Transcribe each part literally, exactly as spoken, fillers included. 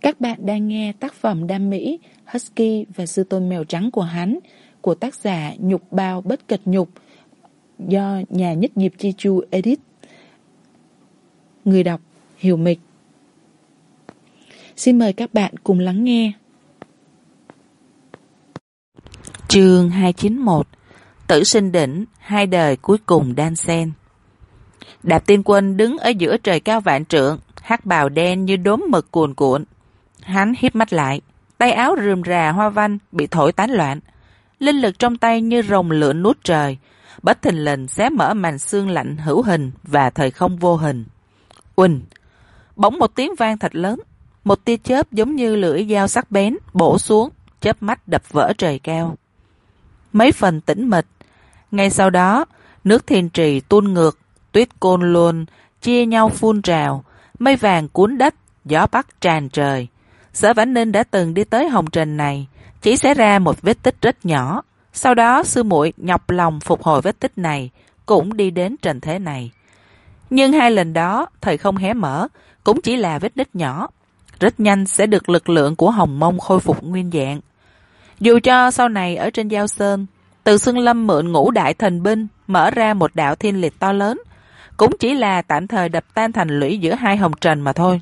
Các bạn đang nghe tác phẩm đam mỹ Husky và sư tôn mèo trắng của hắn của tác giả Nhục Bao Bất Cật Nhục do nhà nhất nghiệp Chi Chu edit. Người đọc Hiểu Mịch. Xin mời các bạn cùng lắng nghe. Chương hai chín mốt. Tử sinh đỉnh, hai đời cuối cùng đan xen. Đạp Tiên Quân đứng ở giữa trời cao vạn trượng, hắc bào đen như đốm mực cuồn cuộn. Hắn híp mắt lại, tay áo rườm rà hoa văn bị thổi tán loạn, linh lực trong tay như rồng lửa nuốt trời, bất thình lình xé mở màn xương lạnh hữu hình và thời không vô hình. Uỳnh! Bỗng một tiếng vang thật lớn, một tia chớp giống như lưỡi dao sắc bén bổ xuống, chớp mắt đập vỡ trời cao. Mấy phần tĩnh mịch. Ngay sau đó, nước thiên trì tuôn ngược, tuyết côn luân chia nhau phun trào, mây vàng cuốn đất, gió bắc tràn trời. Sở Vãn Ninh đã từng đi tới hồng trần này, chỉ xảy ra một vết tích rất nhỏ. Sau đó sư muội nhọc lòng phục hồi vết tích này, cũng đi đến trần thế này. Nhưng hai lần đó, thời không hé mở, cũng chỉ là vết nứt nhỏ. Rất nhanh sẽ được lực lượng của Hồng Mông khôi phục nguyên dạng. Dù cho sau này ở trên Giao Sơn, Từ Xưng Lâm mượn ngũ đại thần binh, mở ra một đạo thiên liệt to lớn, cũng chỉ là tạm thời đập tan thành lũy giữa hai hồng trần mà thôi.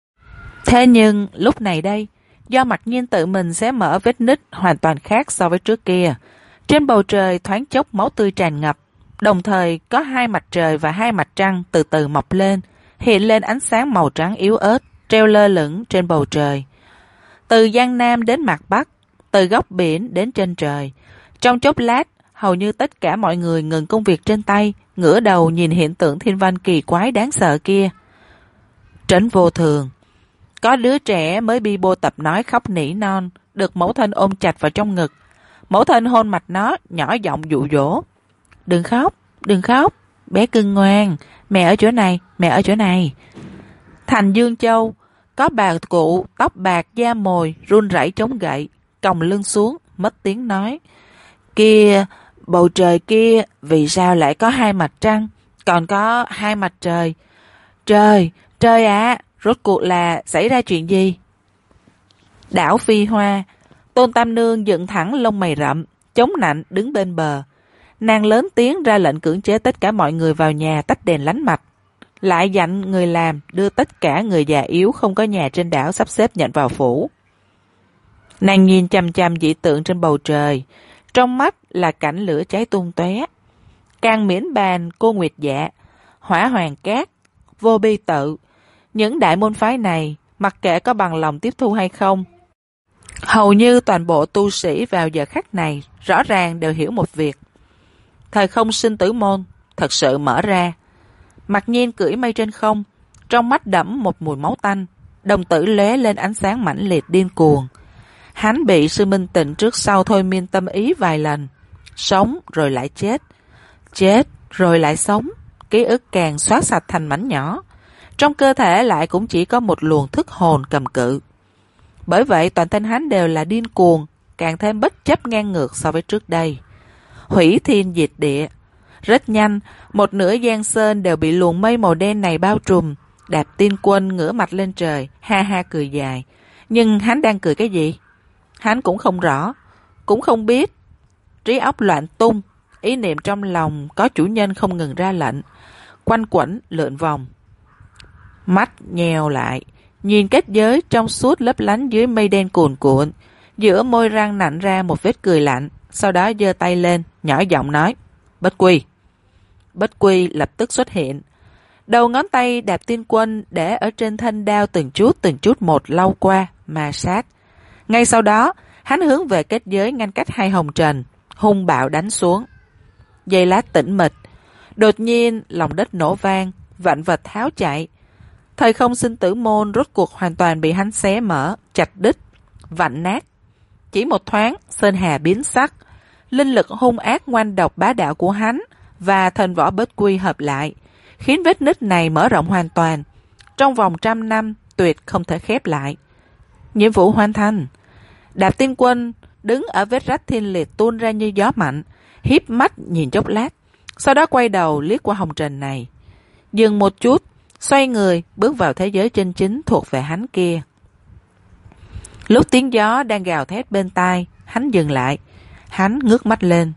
Thế nhưng, lúc này đây, do Mặc Nhiên tự mình xé mở vết nứt hoàn toàn khác so với trước kia. Trên bầu trời thoáng chốc máu tươi tràn ngập, đồng thời có hai mặt trời và hai mặt trăng từ từ mọc lên, hiện lên ánh sáng màu trắng yếu ớt, treo lơ lửng trên bầu trời. Từ Giang Nam đến Mạc Bắc, từ góc biển đến trên trời. Trong chốc lát, hầu như tất cả mọi người ngừng công việc trên tay, ngửa đầu nhìn hiện tượng thiên văn kỳ quái đáng sợ kia. Trấn Vô Thường. Có đứa trẻ mới bi bô tập nói khóc nỉ non, được mẫu thân ôm chặt vào trong ngực. Mẫu thân hôn mặt nó, nhỏ giọng dụ dỗ. Đừng khóc, đừng khóc, bé cưng ngoan, mẹ ở chỗ này, mẹ ở chỗ này. Thành Dương Châu, có bà cụ, tóc bạc, da mồi, run rẩy chống gậy, còng lưng xuống, mất tiếng nói. Kia, bầu trời kia, vì sao lại có hai mặt trăng, còn có hai mặt trời? Trời, trời ạ, à, rốt cuộc là xảy ra chuyện gì? Đảo Phi Hoa, Tôn Tam Nương dựng thẳng lông mày rậm, chống nạnh đứng bên bờ. Nàng lớn tiếng ra lệnh cưỡng chế tất cả mọi người vào nhà tắt đèn lánh mặt. Lại dặn người làm đưa tất cả người già yếu không có nhà trên đảo sắp xếp nhận vào phủ. Nàng nhìn chằm chằm dị tượng trên bầu trời, trong mắt là cảnh lửa cháy tung tóe. Càng miễn bàn cô Nguyệt Dạ, Hỏa Hoàng Cát, Vô Bi Tự, những đại môn phái này, mặc kệ có bằng lòng tiếp thu hay không, hầu như toàn bộ tu sĩ vào giờ khắc này rõ ràng đều hiểu một việc. Thời không sinh tử môn thật sự mở ra. Mặc Nhiên cưỡi mây trên không, trong mắt đẫm một mùi máu tanh, đồng tử lóe lên ánh sáng mãnh liệt điên cuồng. Hắn bị sư minh tịnh trước sau thôi miên tâm ý vài lần, sống rồi lại chết, chết rồi lại sống, ký ức càng xóa sạch thành mảnh nhỏ. Trong cơ thể lại cũng chỉ có một luồng thức hồn cầm cự. Bởi vậy toàn thân hắn đều là điên cuồng, càng thêm bất chấp ngang ngược so với trước đây. Hủy thiên diệt địa. Rất nhanh, một nửa Giang Sơn đều bị luồng mây màu đen này bao trùm. Đạp Tiên Quân ngửa mặt lên trời, ha ha cười dài. Nhưng hắn đang cười cái gì? Hắn cũng không rõ, cũng không biết. Trí óc loạn tung, ý niệm trong lòng có chủ nhân không ngừng ra lệnh, quanh quẩn lượn vòng. Mắt nheo lại, nhìn kết giới trong suốt lấp lánh dưới mây đen cuồn cuộn, giữa môi răng nặn ra một vết cười lạnh, sau đó giơ tay lên, nhỏ giọng nói, Bất Quy. Bất Quy lập tức xuất hiện. Đầu ngón tay Đạp Tiên Quân để ở trên thanh đao từng chút từng chút một lau qua, ma sát. Ngay sau đó, hắn hướng về kết giới ngăn cách hai hồng trần, hung bạo đánh xuống. Giây lát tĩnh mịch, đột nhiên lòng đất nổ vang, vạn vật tháo chạy. Thời không sinh tử môn rốt cuộc hoàn toàn bị hắn xé mở, chặt đứt, vặn nát. Chỉ một thoáng, sơn hà biến sắc, linh lực hung ác ngoan độc bá đạo của hắn và thần võ Bất Quy hợp lại, khiến vết nứt này mở rộng hoàn toàn. Trong vòng trăm năm, tuyệt không thể khép lại. Nhiệm vụ hoàn thành. Đạp Tiên Quân đứng ở vết rách thiên liệt tuôn ra như gió mạnh, híp mắt nhìn chốc lát, sau đó quay đầu liếc qua hồng trần này. Dừng một chút, xoay người bước vào thế giới chân chính thuộc về hắn kia. Lúc tiếng gió đang gào thét bên tai, hắn dừng lại. Hắn ngước mắt lên.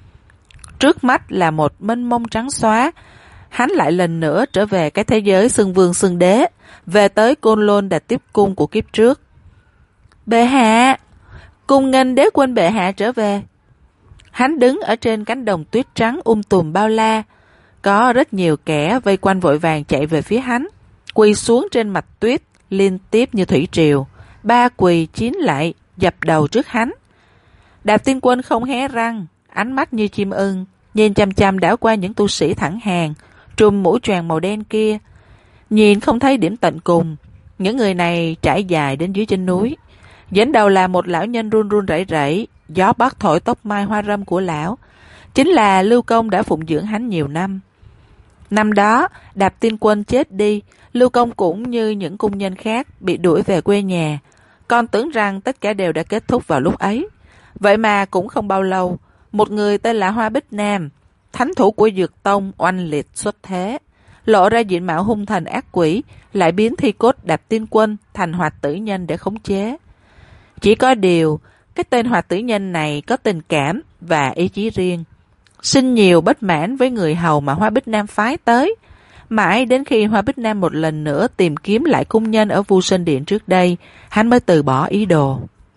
Trước mắt là một mênh mông trắng xóa. Hắn lại lần nữa trở về cái thế giới xưng vương xưng đế, về tới Côn Lôn Đạch Tiếp Cung của kiếp trước. Bệ hạ! Cung nghênh đế quân bệ hạ trở về. Hắn đứng ở trên cánh đồng tuyết trắng um tùm bao la. Có rất nhiều kẻ vây quanh vội vàng chạy về phía hắn, quỳ xuống trên mặt tuyết liên tiếp như thủy triều. Ba quỳ chín lại, dập đầu trước hắn. Đạp Tiên Quân không hé răng, ánh mắt như chim ưng, nhìn chằm chằm đảo qua những tu sĩ thẳng hàng, trùm mũ choàng màu đen kia. Nhìn không thấy điểm tận cùng. Những người này trải dài đến dưới chân núi. Dẫn đầu là một lão nhân run run rẩy rẩy, gió bắc thổi tóc mai hoa râm của lão. Chính là Lưu Công đã phụng dưỡng hắn nhiều năm. Năm đó, Đạp Tiên Quân chết đi, Lưu Công cũng như những cung nhân khác bị đuổi về quê nhà. Con tưởng rằng tất cả đều đã kết thúc vào lúc ấy. Vậy mà cũng không bao lâu, một người tên là Hoa Bích Nam, thánh thủ của Dược Tông, oanh liệt xuất thế, lộ ra diện mạo hung thần ác quỷ, lại biến thi cốt Đạp Tiên Quân thành Hoạt Tử Nhân để khống chế. Chỉ có điều, cái tên Hoạt Tử Nhân này có tình cảm và ý chí riêng, sinh nhiều bất mãn với người hầu mà Hoa Bích Nam phái tới. Mãi đến khi Hoa Bích Nam một lần nữa tìm kiếm lại cung nhân ở Vu Sơn Điện trước đây, hắn mới từ bỏ ý đồ.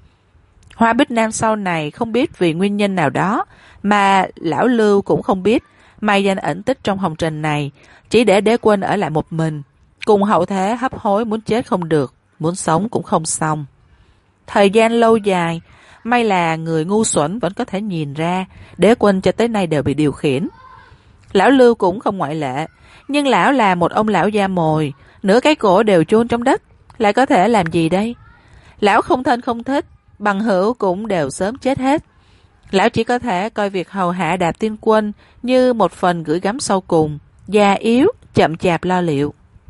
Hoa Bích Nam sau này không biết vì nguyên nhân nào đó, mà lão Lưu cũng không biết, mai danh ẩn tích trong hồng trần này, chỉ để đế quân ở lại một mình, cùng hậu thế hấp hối muốn chết không được, muốn sống cũng không xong. Thời gian lâu dài, may là người ngu xuẩn vẫn có thể nhìn ra, đế quân cho tới nay đều bị điều khiển. Lão Lưu cũng không ngoại lệ, nhưng lão là một ông lão da mồi, nửa cái cổ đều chôn trong đất, lại có thể làm gì đây? Lão không thân không thích, bằng hữu cũng đều sớm chết hết. Lão chỉ có thể coi việc hầu hạ Đạp Tiên Quân như một phần gửi gắm sau cùng, già yếu, chậm chạp lo liệu.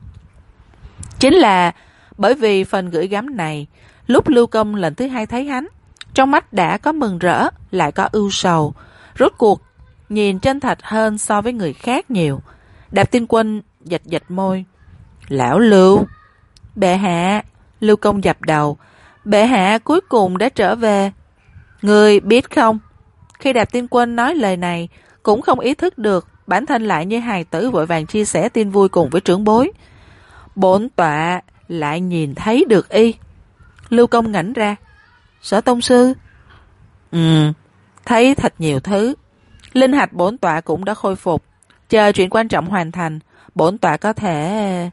Chính là bởi vì phần gửi gắm này, lúc Lưu Công lần thứ hai thấy hắn, trong mắt đã có mừng rỡ, lại có ưu sầu, rốt cuộc nhìn chân thật hơn so với người khác nhiều. Đạp Tiên Quân giật giật môi. Lão Lưu! Bệ hạ! Lưu Công dập đầu. Bệ hạ cuối cùng đã trở về. Người biết không? Khi Đạp Tiên Quân nói lời này, cũng không ý thức được bản thân lại như hài tử vội vàng chia sẻ tin vui cùng với trưởng bối. Bổn tọa lại nhìn thấy được y. Lưu Công ngẩng ra. Sở tông sư? Ừ, thấy thật nhiều thứ. Linh hạch bổn tọa cũng đã khôi phục. Chờ chuyện quan trọng hoàn thành, bổn tọa có thể...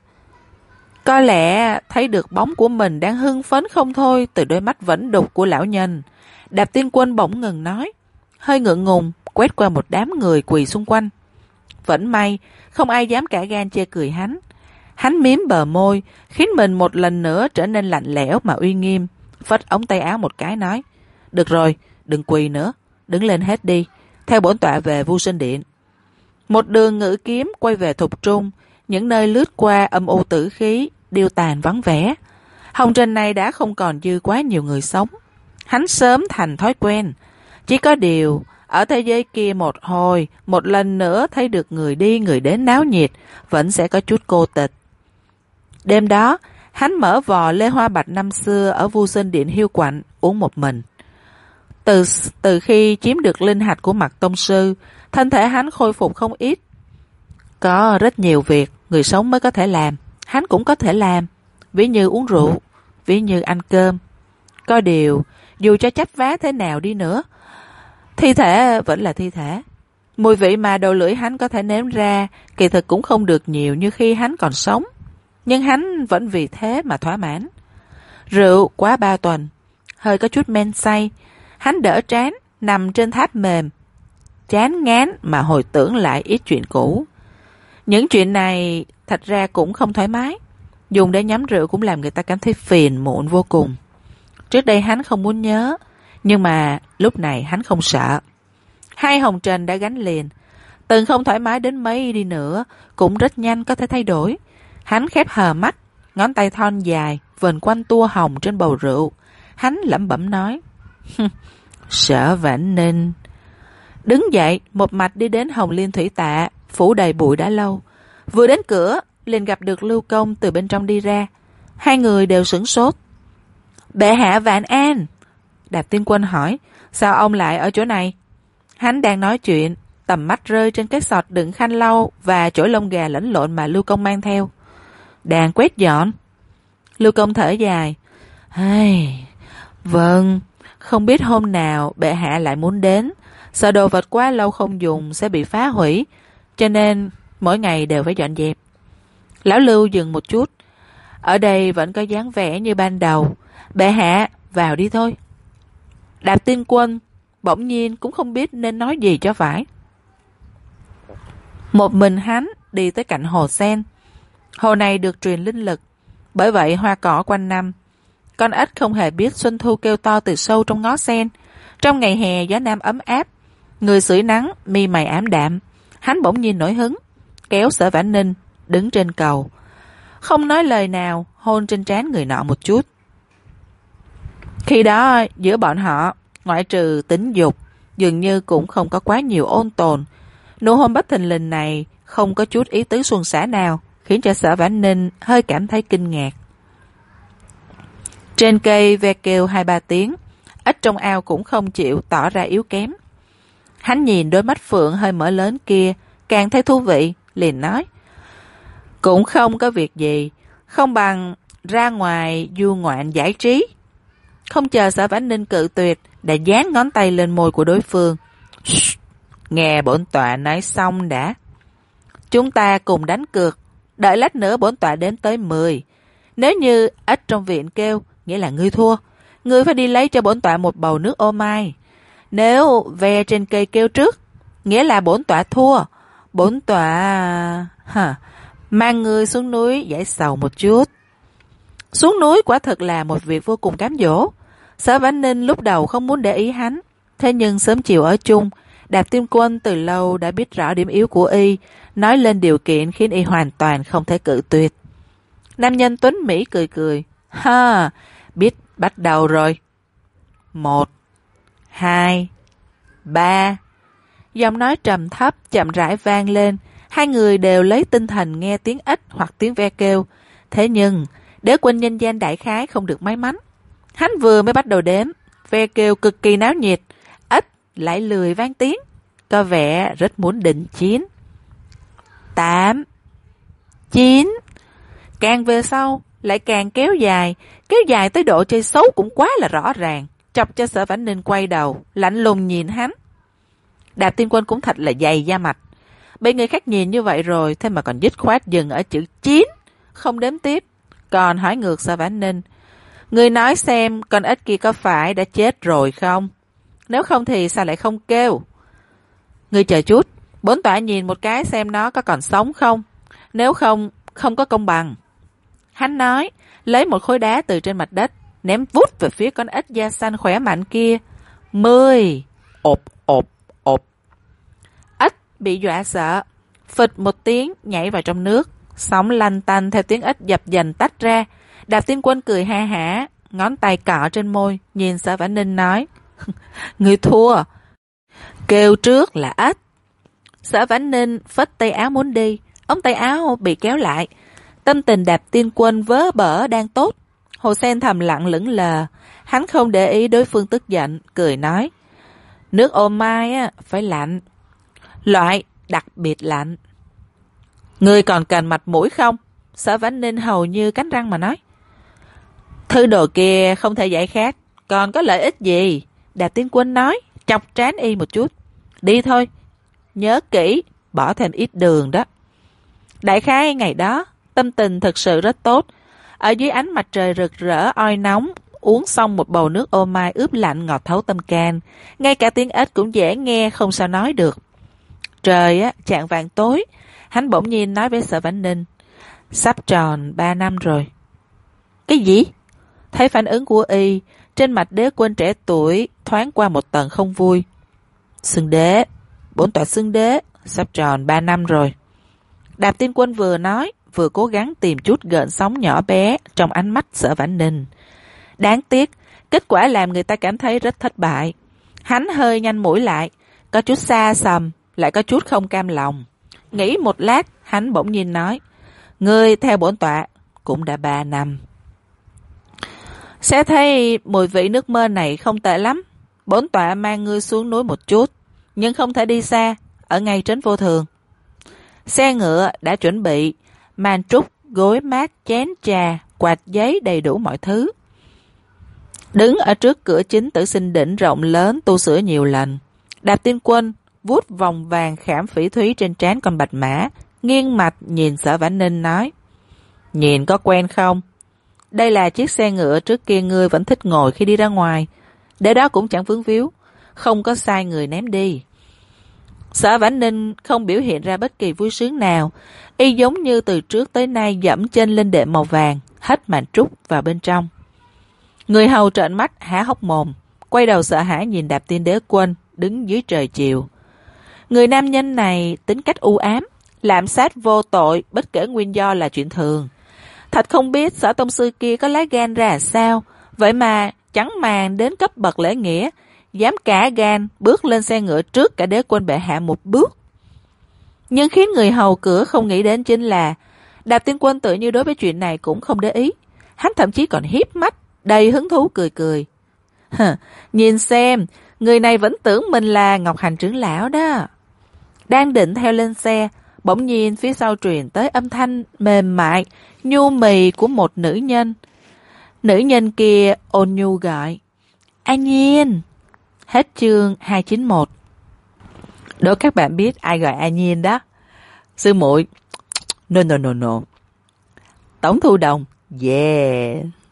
Có lẽ thấy được bóng của mình đang hưng phấn không thôi từ đôi mắt vẫn đục của lão nhân. Đạp Tiên Quân bỗng ngừng nói, hơi ngượng ngùng, quét qua một đám người quỳ xung quanh. Vẫn may, không ai dám cả gan chê cười hắn. Hắn miếm bờ môi, khiến mình một lần nữa trở nên lạnh lẽo mà uy nghiêm. Phất ống tay áo một cái nói, được rồi, đừng quỳ nữa, đứng lên hết đi, theo bổn tọa về Vu Sơn Điện. Một đường ngự kiếm quay về Thục Trung, những nơi lướt qua âm u tử khí, điêu tàn vắng vẻ. Hồng trần này đã không còn dư quá nhiều người sống. Hắn sớm thành thói quen. Chỉ có điều, ở thế giới kia một hồi, một lần nữa thấy được người đi người đến náo nhiệt, vẫn sẽ có chút cô tịch. Đêm đó, hắn mở vò lê hoa bạch năm xưa ở Vu Sơn Điện hiu quạnh, uống một mình. Từ, từ khi chiếm được linh hạch của Mạc Tông Sư, thân thể hắn khôi phục không ít. Có rất nhiều việc người sống mới có thể làm, hắn cũng có thể làm. Ví như uống rượu, ví như ăn cơm. Có điều, dù cho chấp vá thế nào đi nữa, thi thể vẫn là thi thể. Mùi vị mà đầu lưỡi hắn có thể nếm ra, kỳ thực cũng không được nhiều như khi hắn còn sống. Nhưng hắn vẫn vì thế mà thỏa mãn. Rượu quá ba tuần, hơi có chút men say. Hắn đỡ trán, nằm trên tháp mềm, chán ngán mà hồi tưởng lại ít chuyện cũ. Những chuyện này thật ra cũng không thoải mái. Dùng để nhắm rượu cũng làm người ta cảm thấy phiền muộn vô cùng. Trước đây hắn không muốn nhớ, nhưng mà lúc này hắn không sợ. Hai hồng trần đã gánh liền. Từng không thoải mái đến mấy đi nữa, cũng rất nhanh có thể thay đổi. Hắn khép hờ mắt, ngón tay thon dài vần quanh tua hồng trên bầu rượu. Hắn lẩm bẩm nói, Sở Vãn Ninh. Đứng dậy, một mạch đi đến Hồng Liên Thủy Tạ, phủ đầy bụi đã lâu. Vừa đến cửa, liền gặp được Lưu Công từ bên trong đi ra. Hai người đều sửng sốt. Bệ hạ vạn an. Đạp Tiên Quân hỏi, sao ông lại ở chỗ này? Hắn đang nói chuyện, tầm mắt rơi trên cái sọt đựng khăn lau và chổi lông gà lẫn lộn mà Lưu Công mang theo. Đang quét dọn. Lưu Công thở dài. Ai... Vâng, không biết hôm nào bệ hạ lại muốn đến. Sợ đồ vật quá lâu không dùng sẽ bị phá hủy, cho nên mỗi ngày đều phải dọn dẹp. Lão Lưu dừng một chút. Ở đây vẫn có dáng vẻ như ban đầu. Bệ hạ, vào đi thôi. Đạp Tiên Quân bỗng nhiên cũng không biết nên nói gì cho phải. Một mình hắn đi tới cạnh hồ sen. Hồ này được truyền linh lực, bởi vậy hoa cỏ quanh năm. Con ếch không hề biết xuân thu kêu to từ sâu trong ngó sen. Trong ngày hè gió nam ấm áp, người sưởi nắng, mi mày ảm đạm. Hắn bỗng nhiên nổi hứng, kéo Sở Vãn Ninh đứng trên cầu, không nói lời nào, hôn trên trán người nọ một chút. Khi đó giữa bọn họ, ngoại trừ tính dục, dường như cũng không có quá nhiều ôn tồn. Nụ hôn bất thình lình này không có chút ý tứ suôn sẻ nào, khiến cho Sở Vãn Ninh hơi cảm thấy kinh ngạc. Trên cây ve kêu hai ba tiếng, ếch trong ao cũng không chịu tỏ ra yếu kém. Hắn nhìn đôi mắt phượng hơi mở lớn kia, càng thấy thú vị, liền nói. Cũng không có việc gì, không bằng ra ngoài du ngoạn giải trí. Không chờ Sở Vãn Ninh cự tuyệt, đã dán ngón tay lên môi của đối phương. Nghe bổn tọa nói xong đã. Chúng ta cùng đánh cược, đợi lát nữa bổn tọa đếm tới mười. Nếu như ếch trong viện kêu, nghĩa là ngươi thua. Ngươi phải đi lấy cho bổn tọa một bầu nước ô mai. Nếu ve trên cây kêu trước, nghĩa là bổn tọa thua. Bổn tọa... Hả? Mang ngươi xuống núi giải sầu một chút. Xuống núi quả thật là một việc vô cùng cám dỗ. Sở Vãn Ninh lúc đầu không muốn để ý hắn, thế nhưng sớm chiều ở chung, Đạp Tiên Quân từ lâu đã biết rõ điểm yếu của y, nói lên điều kiện khiến y hoàn toàn không thể cự tuyệt. Nam nhân tuấn Mỹ cười cười. Ha, biết bắt đầu rồi. Một, hai, ba. Giọng nói trầm thấp chậm rãi vang lên. Hai người đều lấy tinh thần nghe tiếng ếch hoặc tiếng ve kêu. Thế nhưng Đế Quân nhân danh đại khái không được may mắn. Hắn vừa mới bắt đầu đếm, ve kêu cực kỳ náo nhiệt, ếch lại lười vang tiếng, có vẻ rất muốn định chín. Tám, chín. Càng về sau lại càng kéo dài, kéo dài tới độ chơi xấu cũng quá là rõ ràng, chọc cho Sở Vãn Ninh quay đầu, lạnh lùng nhìn hắn. Đạp Tiên Quân cũng thật là dày da mặt. Bị người khác nhìn như vậy rồi, thế mà còn dứt khoát dừng ở chữ chín, không đếm tiếp, còn hỏi ngược Sở Vãn Ninh. Người nói xem con ếch kia có phải đã chết rồi không? Nếu không thì sao lại không kêu? Người chờ chút, bổn tọa nhìn một cái xem nó có còn sống không? Nếu không, không có công bằng. Hắn nói, lấy một khối đá từ trên mặt đất, ném vút về phía con ếch da xanh khỏe mạnh kia. Mười. Ộp, ộp, ộp. Ếch bị dọa sợ, phịch một tiếng nhảy vào trong nước, sóng lanh tanh theo tiếng ếch dập dành tách ra. Đạp Tiên Quân cười ha hả, ngón tay cọ trên môi, nhìn Sở Vãn Ninh nói. Người thua. Kêu trước là ếch. Sở Vãn Ninh phất tay áo muốn đi, ống tay áo bị kéo lại. Tâm tình Đạp Tiên Quân vớ bở đang tốt. Hồ Sen thầm lặng lững lờ. Hắn không để ý đối phương tức giận, cười nói. Nước ô mai á, phải lạnh. Loại đặc biệt lạnh. Ngươi còn cần mặt mũi không? Sở Vãn Ninh hầu như cắn răng mà nói. Thứ đồ kia không thể giải khát, còn có lợi ích gì? Đạp Tiên Quân nói, chọc trán y một chút. Đi thôi, nhớ kỹ, bỏ thêm ít đường đó. Đại khái ngày đó, tâm tình thực sự rất tốt. Ở dưới ánh mặt trời rực rỡ oi nóng, uống xong một bầu nước ô mai ướp lạnh ngọt thấu tâm can. Ngay cả tiếng ếch cũng dễ nghe, không sao nói được. Trời á, chạng vàng tối, hắn bỗng nhiên nói với Sở Vãn Ninh. Sắp tròn ba năm rồi. Cái gì? Thấy phản ứng của y, trên mặt Đế Quân trẻ tuổi thoáng qua một tầng không vui. Xưng đế, bổn tọa xưng đế, sắp tròn ba năm rồi. Đạp Tiên Quân vừa nói, vừa cố gắng tìm chút gợn sóng nhỏ bé trong ánh mắt Sở Vãn Ninh. Đáng tiếc, kết quả làm người ta cảm thấy rất thất bại. Hắn hơi nhanh mũi lại, có chút xa xăm, lại có chút không cam lòng. Nghĩ một lát, hắn bỗng nhiên nói. Ngươi theo bổn tọa cũng đã ba năm. Sẽ thấy mùi vị nước mơ này không tệ lắm. Bổn tọa mang ngươi xuống núi một chút, nhưng không thể đi xa, ở ngay trấn Vô Thường. Xe ngựa đã chuẩn bị, màn trúc, gối mát, chén trà, quạt giấy đầy đủ mọi thứ. Đứng ở trước cửa chính Tử Sinh Đỉnh rộng lớn tu sửa nhiều lần, Đạp Tiên Quân vuốt vòng vàng khảm phỉ thúy trên trán con bạch mã, nghiêng mặt nhìn Sở Vãn Ninh nói: Nhìn có quen không? Đây là chiếc xe ngựa trước kia ngươi vẫn thích ngồi khi đi ra ngoài, để đó cũng chẳng vướng víu, không có sai người ném đi. Sở Vãn Ninh không biểu hiện ra bất kỳ vui sướng nào, y giống như từ trước tới nay dẫm chân lên đệm màu vàng, hất màn trúc vào bên trong. Người hầu trợn mắt há hốc mồm, quay đầu sợ hãi nhìn Đạp Tiên Đế Quân đứng dưới trời chiều. Người nam nhân này tính cách u ám, lạm sát vô tội bất kể nguyên do là chuyện thường. Thật không biết Sở tông sư kia có lá gan ra sao, vậy mà chẳng màng đến cấp bậc lễ nghĩa, dám cả gan bước lên xe ngựa trước cả Đế Quân bệ hạ một bước. Nhưng khiến người hầu cửa không nghĩ đến chính là Đạp Tiên Quân tự như đối với chuyện này cũng không để ý. Hắn thậm chí còn hiếp mắt, đầy hứng thú cười cười. Hờ, nhìn xem, người này vẫn tưởng mình là Ngọc Hành trưởng lão đó. Đang định theo lên xe, bỗng nhiên phía sau truyền tới âm thanh mềm mại, nhu mì của một nữ nhân. Nữ nhân kia ôn nhu gọi: An Nhiên. Hết chương hai chín một. Đố các bạn biết ai gọi An Nhiên đó? Sư muội. No no no no. Tống Thu Đồng. Yeah.